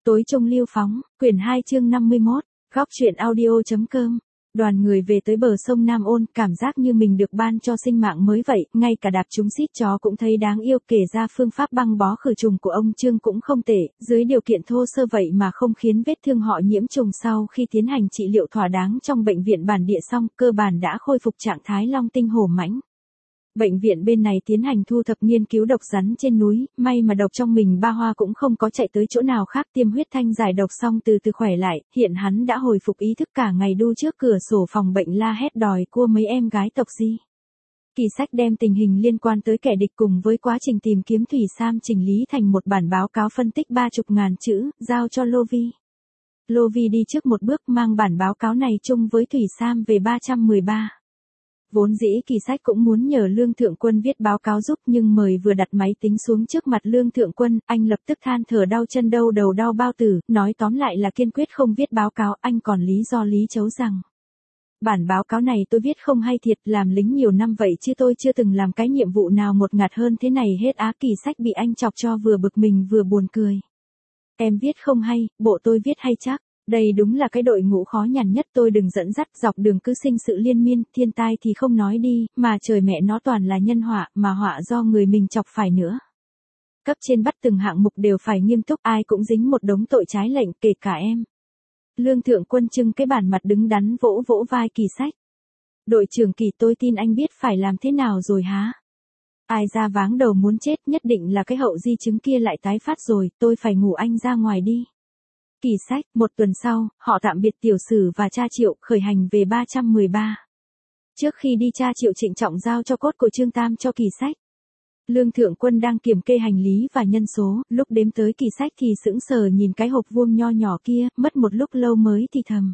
Tối trung lưu phóng, quyển 2 chương 51, góc truyện audio.com. Đoàn người về tới bờ sông Nam Ôn, cảm giác như mình được ban cho sinh mạng mới vậy, ngay cả đạp chúng xít chó cũng thấy đáng yêu, kể ra phương pháp băng bó khử trùng của ông Trương cũng không tệ, dưới điều kiện thô sơ vậy mà không khiến vết thương họ nhiễm trùng. Sau khi tiến hành trị liệu thỏa đáng trong bệnh viện bản địa xong, cơ bản đã khôi phục trạng thái long tinh hổ mãnh. Bệnh viện bên này tiến hành thu thập nghiên cứu độc rắn trên núi, may mà độc trong mình Ba Hoa cũng không có chạy tới chỗ nào khác. Tiêm huyết thanh giải độc xong từ từ khỏe lại, hiện hắn đã hồi phục ý thức, cả ngày đu trước cửa sổ phòng bệnh la hét đòi cua mấy em gái tộc Di. Kỳ Sách đem tình hình liên quan tới kẻ địch cùng với quá trình tìm kiếm Thủy Sam chỉnh lý thành một bản báo cáo phân tích 30.000 chữ, giao cho Lô Vi. Lô Vi đi trước một bước mang bản báo cáo này chung với Thủy Sam về 313. Vốn dĩ Kỳ Sách cũng muốn nhờ Lương Thượng Quân viết báo cáo giúp, nhưng mời vừa đặt máy tính xuống trước mặt Lương Thượng Quân, anh lập tức than thở đau chân đau đầu đau bao tử, nói tóm lại là kiên quyết không viết báo cáo. Anh còn lý do lý chấu rằng: bản báo cáo này tôi viết không hay thiệt, làm lính nhiều năm vậy chứ tôi chưa từng làm cái nhiệm vụ nào một ngạt hơn thế này hết á. Kỳ Sách bị anh chọc cho vừa bực mình vừa buồn cười. Em viết không hay, bộ tôi viết hay chắc. Đây đúng là cái đội ngũ khó nhằn nhất, tôi đừng dẫn dắt, dọc đường cứ sinh sự liên miên, thiên tai thì không nói đi, mà trời mẹ nó toàn là nhân họa, mà họa do người mình chọc phải nữa. Cấp trên bắt từng hạng mục đều phải nghiêm túc, ai cũng dính một đống tội trái lệnh, kể cả em. Lương Thượng Quân trưng cái bản mặt đứng đắn vỗ vỗ vai Kỳ Sách. Đội trưởng Kỳ, tôi tin anh biết phải làm thế nào rồi hả? Ai ra váng đầu muốn chết, nhất định là cái hậu di chứng kia lại tái phát rồi, tôi phải ngủ, anh ra ngoài đi. Kỳ Sách. Một tuần sau, họ tạm biệt Tiểu Sử và cha Triệu, khởi hành về 313. Trước khi đi, cha Triệu trịnh trọng giao cho cốt của Trương Tam cho Kỳ Sách. Lương Thượng Quân đang kiểm kê hành lý và nhân số, lúc đếm tới Kỳ Sách thì sững sờ nhìn cái hộp vuông nho nhỏ kia, mất một lúc lâu mới thì thầm: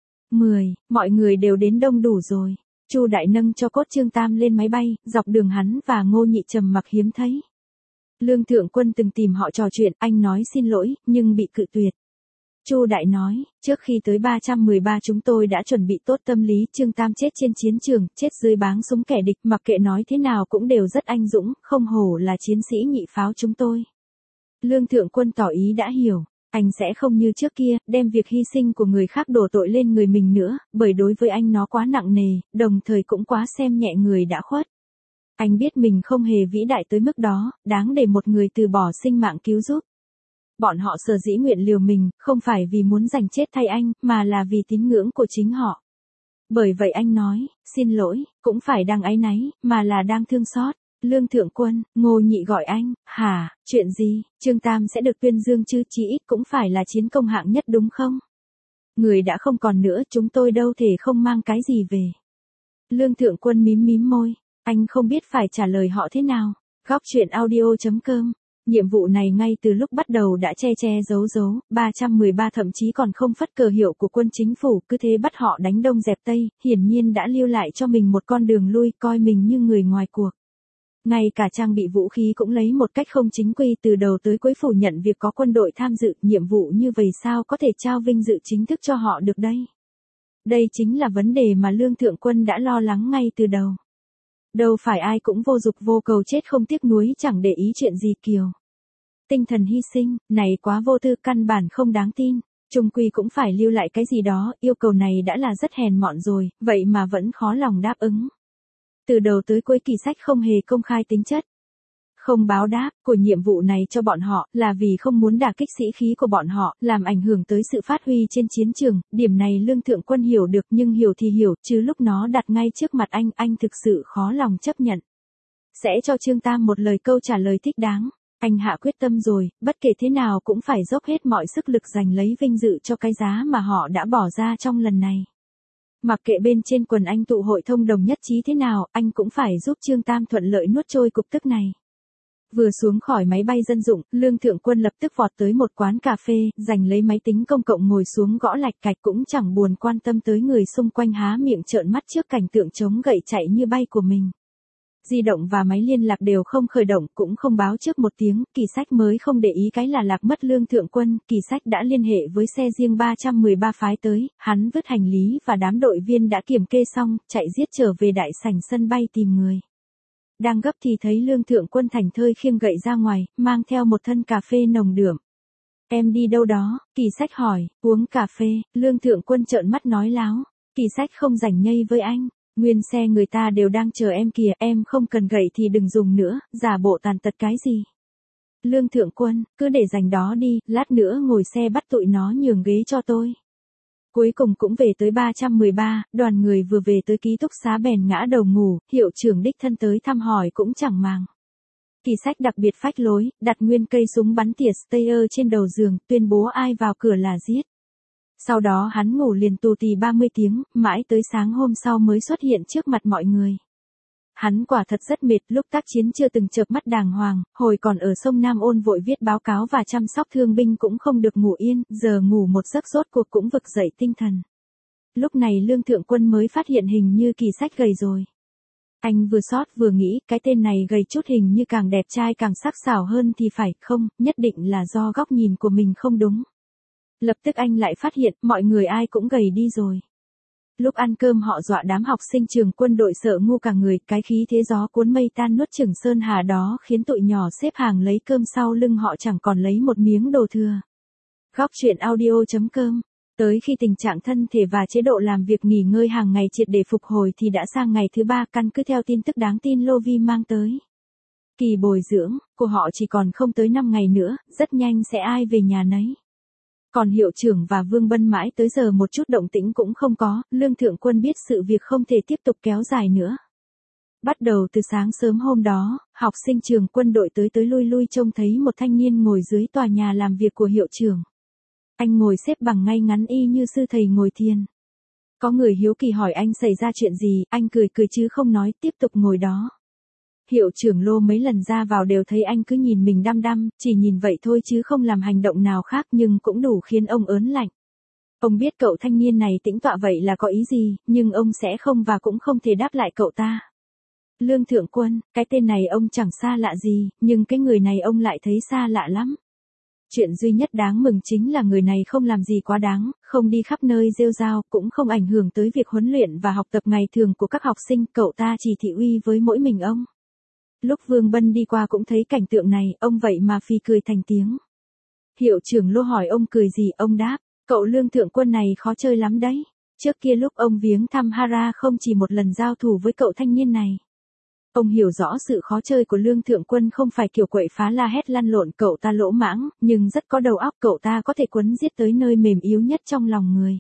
10, mọi người đều đến đông đủ rồi. Chu Đại nâng cho cốt Trương Tam lên máy bay, dọc đường hắn và Ngô Nhị trầm mặc hiếm thấy. Lương Thượng Quân từng tìm họ trò chuyện, anh nói xin lỗi, nhưng bị cự tuyệt. Chu Đại nói, trước khi tới 313 chúng tôi đã chuẩn bị tốt tâm lý, Trương Tam chết trên chiến trường, chết dưới báng súng kẻ địch, mặc kệ nói thế nào cũng đều rất anh dũng, không hổ là chiến sĩ nhị pháo chúng tôi. Lương Thượng Quân tỏ ý đã hiểu, anh sẽ không như trước kia, đem việc hy sinh của người khác đổ tội lên người mình nữa, bởi đối với anh nó quá nặng nề, đồng thời cũng quá xem nhẹ người đã khuất. Anh biết mình không hề vĩ đại tới mức đó, đáng để một người từ bỏ sinh mạng cứu giúp. Bọn họ sở dĩ nguyện liều mình, không phải vì muốn giành chết thay anh, mà là vì tín ngưỡng của chính họ. Bởi vậy anh nói, xin lỗi, cũng phải đang áy náy, mà là đang thương xót. Lương Thượng Quân, Ngô Nhị gọi anh: hả, chuyện gì? Trương Tam sẽ được tuyên dương chứ, chí ít cũng phải là chiến công hạng nhất đúng không? Người đã không còn nữa, chúng tôi đâu thể không mang cái gì về. Lương Thượng Quân mím mím môi, anh không biết phải trả lời họ thế nào. Góc truyện audio.com. Nhiệm vụ này ngay từ lúc bắt đầu đã che giấu, 313 thậm chí còn không phất cờ hiệu của quân chính phủ, cứ thế bắt họ đánh đông dẹp tây, hiển nhiên đã lưu lại cho mình một con đường lui, coi mình như người ngoài cuộc. Ngay cả trang bị vũ khí cũng lấy một cách không chính quy, từ đầu tới cuối phủ nhận việc có quân đội tham dự, nhiệm vụ như vậy sao có thể trao vinh dự chính thức cho họ được đây? Đây chính là vấn đề mà Lương Thượng Quân đã lo lắng ngay từ đầu. Đâu phải ai cũng vô dục vô cầu chết không tiếc nuối, chẳng để ý chuyện gì kiều. Tinh thần hy sinh, này quá vô tư, căn bản không đáng tin. Chung quy cũng phải lưu lại cái gì đó, yêu cầu này đã là rất hèn mọn rồi, vậy mà vẫn khó lòng đáp ứng. Từ đầu tới cuối Kỳ Sách không hề công khai tính chất. Không báo đáp của nhiệm vụ này cho bọn họ, là vì không muốn đả kích sĩ khí của bọn họ, làm ảnh hưởng tới sự phát huy trên chiến trường. Điểm này Lương Thượng Quân hiểu được, nhưng hiểu thì hiểu, chứ lúc nó đặt ngay trước mặt anh thực sự khó lòng chấp nhận. Sẽ cho Trương Tam một lời câu trả lời thích đáng. Anh hạ quyết tâm rồi, bất kể thế nào cũng phải dốc hết mọi sức lực giành lấy vinh dự cho cái giá mà họ đã bỏ ra trong lần này. Mặc kệ bên trên quần anh tụ hội thông đồng nhất trí thế nào, anh cũng phải giúp Trương Tam thuận lợi nuốt trôi cục tức này. Vừa xuống khỏi máy bay dân dụng, Lương Thượng Quân lập tức vọt tới một quán cà phê, giành lấy máy tính công cộng ngồi xuống gõ lạch cạch, cũng chẳng buồn quan tâm tới người xung quanh há miệng trợn mắt trước cảnh tượng chống gậy chạy như bay của mình. Di động và máy liên lạc đều không khởi động, cũng không báo trước một tiếng, Kỳ Sách mới không để ý cái là lạc mất Lương Thượng Quân. Kỳ Sách đã liên hệ với xe riêng 313 phái tới, hắn vứt hành lý và đám đội viên đã kiểm kê xong, chạy giết trở về đại sảnh sân bay tìm người. Đang gấp thì thấy Lương Thượng Quân thảnh thơi khiêng gậy ra ngoài, mang theo một thân cà phê nồng đượm. Em đi đâu đó? Kỳ Sách hỏi. Uống cà phê. Lương Thượng Quân trợn mắt nói láo. Kỳ Sách không rảnh nhây với anh. Nguyên xe người ta đều đang chờ em kìa, em không cần gậy thì đừng dùng nữa, giả bộ tàn tật cái gì. Lương Thượng Quân, cứ để dành đó đi, lát nữa ngồi xe bắt tụi nó nhường ghế cho tôi. Cuối cùng cũng về tới 313, đoàn người vừa về tới ký túc xá bèn ngã đầu ngủ, hiệu trưởng đích thân tới thăm hỏi cũng chẳng màng. Kỳ Sách đặc biệt phách lối, đặt nguyên cây súng bắn tỉa Steyr trên đầu giường, tuyên bố ai vào cửa là giết. Sau đó hắn ngủ liền tù tì 30 tiếng, mãi tới sáng hôm sau mới xuất hiện trước mặt mọi người. Hắn quả thật rất mệt, lúc tác chiến chưa từng chợp mắt đàng hoàng, hồi còn ở sông Nam Ôn vội viết báo cáo và chăm sóc thương binh cũng không được ngủ yên, giờ ngủ một giấc rốt cuộc cũng vực dậy tinh thần. Lúc này Lương Thượng Quân mới phát hiện hình như Kỳ Sách gầy rồi. Anh vừa sót vừa nghĩ, cái tên này gầy chút hình như càng đẹp trai càng sắc sảo hơn thì phải, không, nhất định là do góc nhìn của mình không đúng. Lập tức anh lại phát hiện, mọi người ai cũng gầy đi rồi. Lúc ăn cơm họ dọa đám học sinh trường quân đội sợ ngu cả người, cái khí thế gió cuốn mây tan nuốt chửng sơn hà đó khiến tụi nhỏ xếp hàng lấy cơm sau lưng họ chẳng còn lấy một miếng đồ thừa. Góc truyện audio.com. Tới khi tình trạng thân thể và chế độ làm việc nghỉ ngơi hàng ngày triệt để phục hồi thì đã sang ngày thứ 3, căn cứ theo tin tức đáng tin Lô Vi mang tới. Kỳ bồi dưỡng của họ chỉ còn không tới 5 ngày nữa, rất nhanh sẽ ai về nhà nấy. Còn hiệu trưởng và Vương Bân mãi tới giờ một chút động tĩnh cũng không có, Lương Thượng Quân biết sự việc không thể tiếp tục kéo dài nữa. Bắt đầu từ sáng sớm hôm đó, học sinh trường quân đội tới lui lui trông thấy một thanh niên ngồi dưới tòa nhà làm việc của hiệu trưởng. Anh ngồi xếp bằng ngay ngắn y như sư thầy ngồi thiền. Có người hiếu kỳ hỏi anh xảy ra chuyện gì, anh cười cười chứ không nói, tiếp tục ngồi đó. Hiệu trưởng Lô mấy lần ra vào đều thấy anh cứ nhìn mình đăm đăm, chỉ nhìn vậy thôi chứ không làm hành động nào khác nhưng cũng đủ khiến ông ớn lạnh. Ông biết cậu thanh niên này tĩnh tọa vậy là có ý gì, nhưng ông sẽ không và cũng không thể đáp lại cậu ta. Lương Thượng Quân, cái tên này ông chẳng xa lạ gì, nhưng cái người này ông lại thấy xa lạ lắm. Chuyện duy nhất đáng mừng chính là người này không làm gì quá đáng, không đi khắp nơi rêu rao, cũng không ảnh hưởng tới việc huấn luyện và học tập ngày thường của các học sinh, cậu ta chỉ thị uy với mỗi mình ông. Lúc Vương Bân đi qua cũng thấy cảnh tượng này, ông vậy mà phì cười thành tiếng. Hiệu trưởng Lô hỏi ông cười gì, ông đáp, cậu Lương Thượng Quân này khó chơi lắm đấy. Trước kia lúc ông viếng thăm Hara không chỉ một lần giao thủ với cậu thanh niên này. Ông hiểu rõ sự khó chơi của Lương Thượng Quân không phải kiểu quậy phá la hét lăn lộn, cậu ta lỗ mãng, nhưng rất có đầu óc, cậu ta có thể quấn giết tới nơi mềm yếu nhất trong lòng người.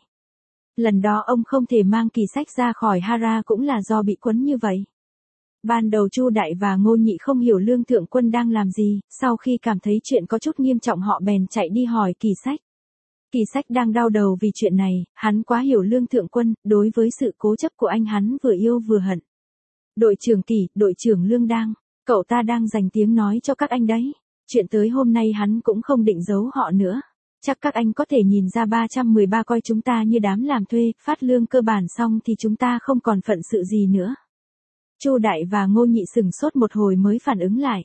Lần đó ông không thể mang Kỳ Sách ra khỏi Hara cũng là do bị quấn như vậy. Ban đầu Chu Đại và Ngô Nhị không hiểu Lương Thượng Quân đang làm gì, sau khi cảm thấy chuyện có chút nghiêm trọng họ bèn chạy đi hỏi Kỳ Sách. Kỳ Sách đang đau đầu vì chuyện này, hắn quá hiểu Lương Thượng Quân, đối với sự cố chấp của anh hắn vừa yêu vừa hận. Đội trưởng Kỳ, đội trưởng Lương đang, cậu ta đang dành tiếng nói cho các anh đấy. Chuyện tới hôm nay hắn cũng không định giấu họ nữa. Chắc các anh có thể nhìn ra 313 coi chúng ta như đám làm thuê, phát lương cơ bản xong thì chúng ta không còn phận sự gì nữa. Chu Đại và Ngô Nhị sửng sốt một hồi mới phản ứng lại.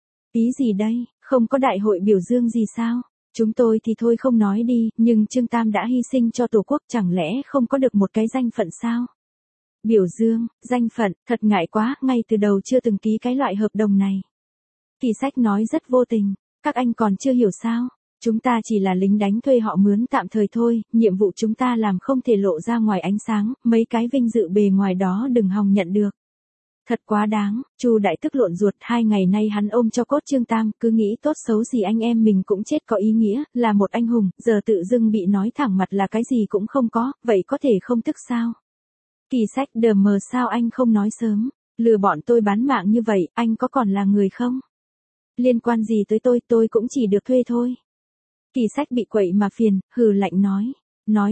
Ý gì đây, không có đại hội biểu dương gì sao? Chúng tôi thì thôi không nói đi, nhưng Trương Tam đã hy sinh cho Tổ quốc, chẳng lẽ không có được một cái danh phận sao? Biểu dương, danh phận, thật ngại quá, ngay từ đầu chưa từng ký cái loại hợp đồng này. Kỳ Sách nói rất vô tình, các anh còn chưa hiểu sao? Chúng ta chỉ là lính đánh thuê họ mướn tạm thời thôi, nhiệm vụ chúng ta làm không thể lộ ra ngoài ánh sáng, mấy cái vinh dự bề ngoài đó đừng hòng nhận được. Thật quá đáng, Chu Đại tức lộn ruột, 2 ngày nay hắn ôm cho cốt Trương Tam, cứ nghĩ tốt xấu gì anh em mình cũng chết có ý nghĩa, là một anh hùng, giờ tự dưng bị nói thẳng mặt là cái gì cũng không có, vậy có thể không tức sao? Kỳ Sách đờ mờ, sao anh không nói sớm, lừa bọn tôi bán mạng như vậy, anh có còn là người không? Liên quan gì tới tôi cũng chỉ được thuê thôi. Kỳ Sách bị quậy mà phiền, hừ lạnh nói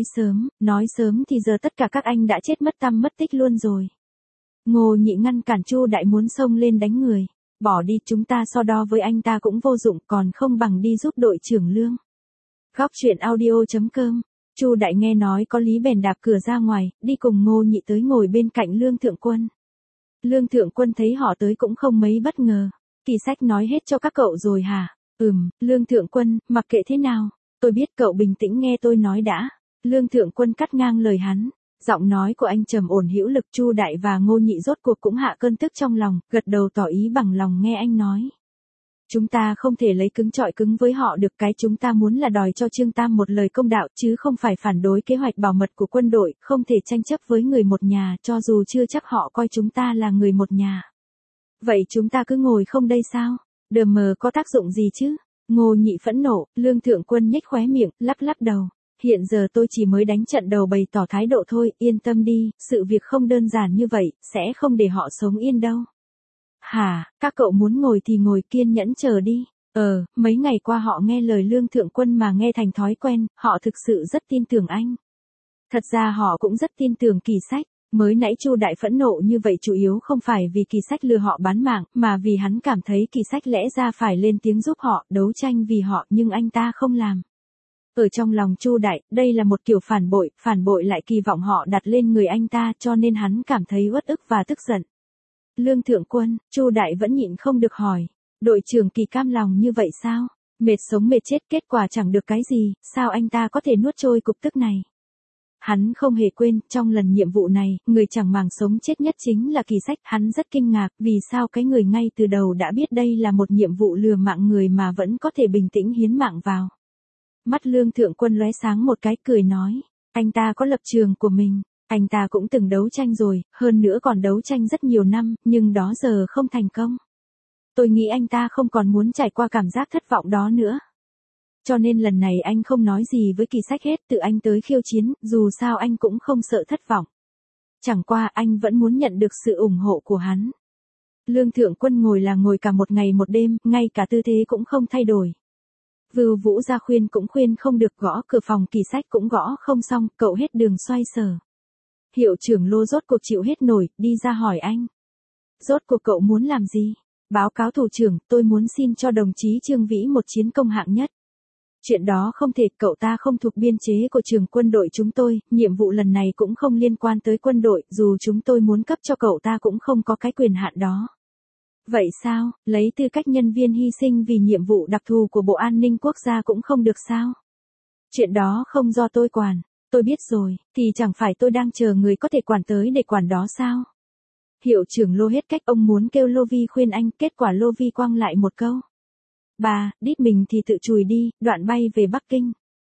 sớm thì giờ tất cả các anh đã chết mất tăm mất tích luôn rồi. Ngô Nhị ngăn cản Chu Đại muốn xông lên đánh người, bỏ đi, chúng ta so đo với anh ta cũng vô dụng, còn không bằng đi giúp đội trưởng Lương. Góc truyện audio.com. Chu Đại nghe nói có lý bèn đạp cửa ra ngoài, đi cùng Ngô Nhị tới ngồi bên cạnh Lương Thượng Quân. Lương Thượng Quân thấy họ tới cũng không mấy bất ngờ. Kỳ Sách nói hết cho các cậu rồi hả? Lương Thượng Quân, mặc kệ thế nào, tôi biết, cậu bình tĩnh nghe tôi nói đã. Lương Thượng Quân cắt ngang lời hắn. Giọng nói của anh trầm ổn hữu lực. Chu Đại và Ngô Nhị rốt cuộc cũng hạ cơn tức trong lòng, gật đầu tỏ ý bằng lòng nghe anh nói. Chúng ta không thể lấy cứng chọi cứng với họ được, cái chúng ta muốn là đòi cho Trương Tam một lời công đạo chứ không phải phản đối kế hoạch bảo mật của quân đội, không thể tranh chấp với người một nhà cho dù chưa chắc họ coi chúng ta là người một nhà. Vậy chúng ta cứ ngồi không đây sao? Đờ mờ có tác dụng gì chứ? Ngô Nhị phẫn nộ, Lương Thượng Quân nhếch khóe miệng, lắp lắp đầu. Hiện giờ tôi chỉ mới đánh trận đầu bày tỏ thái độ thôi, yên tâm đi, sự việc không đơn giản như vậy, sẽ không để họ sống yên đâu. Hả, các cậu muốn ngồi thì ngồi, kiên nhẫn chờ đi. Mấy ngày qua họ nghe lời Lương Thượng Quân mà nghe thành thói quen, họ thực sự rất tin tưởng anh. Thật ra họ cũng rất tin tưởng Kỳ Sách. Mới nãy Chu Đại phẫn nộ như vậy chủ yếu không phải vì Kỳ Sách lừa họ bán mạng, mà vì hắn cảm thấy Kỳ Sách lẽ ra phải lên tiếng giúp họ, đấu tranh vì họ, nhưng anh ta không làm. Ở trong lòng Chu Đại, đây là một kiểu phản bội lại kỳ vọng họ đặt lên người anh ta, cho nên hắn cảm thấy uất ức và tức giận. Lương Thượng Quân, Chu Đại vẫn nhịn không được hỏi, đội trưởng Kỳ cam lòng như vậy sao? Mệt sống mệt chết, kết quả chẳng được cái gì, sao anh ta có thể nuốt trôi cục tức này? Hắn không hề quên, trong lần nhiệm vụ này, người chẳng màng sống chết nhất chính là Kỳ Sách, hắn rất kinh ngạc, vì sao cái người ngay từ đầu đã biết đây là một nhiệm vụ lừa mạng người mà vẫn có thể bình tĩnh hiến mạng vào. Mắt Lương Thượng Quân lóe sáng một cái, cười nói, anh ta có lập trường của mình, anh ta cũng từng đấu tranh rồi, hơn nữa còn đấu tranh rất nhiều năm, nhưng đó giờ không thành công. Tôi nghĩ anh ta không còn muốn trải qua cảm giác thất vọng đó nữa. Cho nên lần này anh không nói gì với Kỳ Sách hết, tự anh tới khiêu chiến, dù sao anh cũng không sợ thất vọng. Chẳng qua anh vẫn muốn nhận được sự ủng hộ của hắn. Lương Thượng Quân ngồi là ngồi cả một ngày một đêm, ngay cả tư thế cũng không thay đổi. Vưu Vũ ra khuyên cũng khuyên không được, gõ cửa phòng Kỳ Sách cũng gõ không xong, cậu hết đường xoay sở. Hiệu trưởng Lô rốt cuộc chịu hết nổi, đi ra hỏi anh. Rốt cuộc cậu muốn làm gì? Báo cáo thủ trưởng, tôi muốn xin cho đồng chí Trương Vĩ một chiến công hạng nhất. Chuyện đó không thể, cậu ta không thuộc biên chế của trường quân đội chúng tôi, nhiệm vụ lần này cũng không liên quan tới quân đội, dù chúng tôi muốn cấp cho cậu ta cũng không có cái quyền hạn đó. Vậy sao, lấy tư cách nhân viên hy sinh vì nhiệm vụ đặc thù của Bộ An ninh Quốc gia cũng không được sao? Chuyện đó không do tôi quản, tôi biết rồi, thì chẳng phải tôi đang chờ người có thể quản tới để quản đó sao? Hiệu trưởng Lô hết cách, ông muốn kêu Lô Vi khuyên anh, kết quả Lô Vi quăng lại một câu. Bà, đít mình thì tự chùi đi, đoạn bay về Bắc Kinh.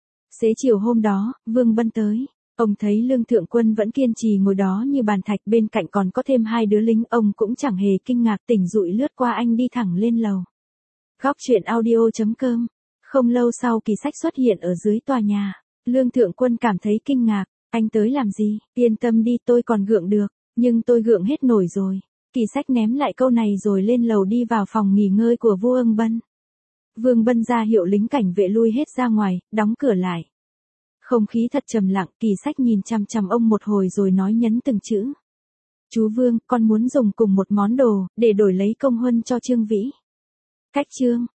Xế chiều hôm đó, Vương Bân tới. Ông thấy Lương Thượng Quân vẫn kiên trì ngồi đó như bàn thạch, bên cạnh còn có thêm 2 đứa lính, ông cũng chẳng hề kinh ngạc, tỉnh dụi lướt qua anh đi thẳng lên lầu. Góc truyện audio.com. Không lâu sau Kỳ Sách xuất hiện ở dưới tòa nhà. Lương Thượng Quân cảm thấy kinh ngạc, anh tới làm gì? Yên tâm đi, tôi còn gượng được, nhưng tôi gượng hết nổi rồi. Kỳ Sách ném lại câu này rồi lên lầu đi vào phòng nghỉ ngơi của Vương Bân. Vương Bân ra hiệu lính cảnh vệ lui hết ra ngoài, đóng cửa lại. Không khí thật trầm lặng, Kỳ Sách nhìn chằm chằm ông một hồi rồi nói nhấn từng chữ. Chú Vương, con muốn dùng cùng một món đồ, để đổi lấy công huân cho Trương Vĩ. Cách Trương,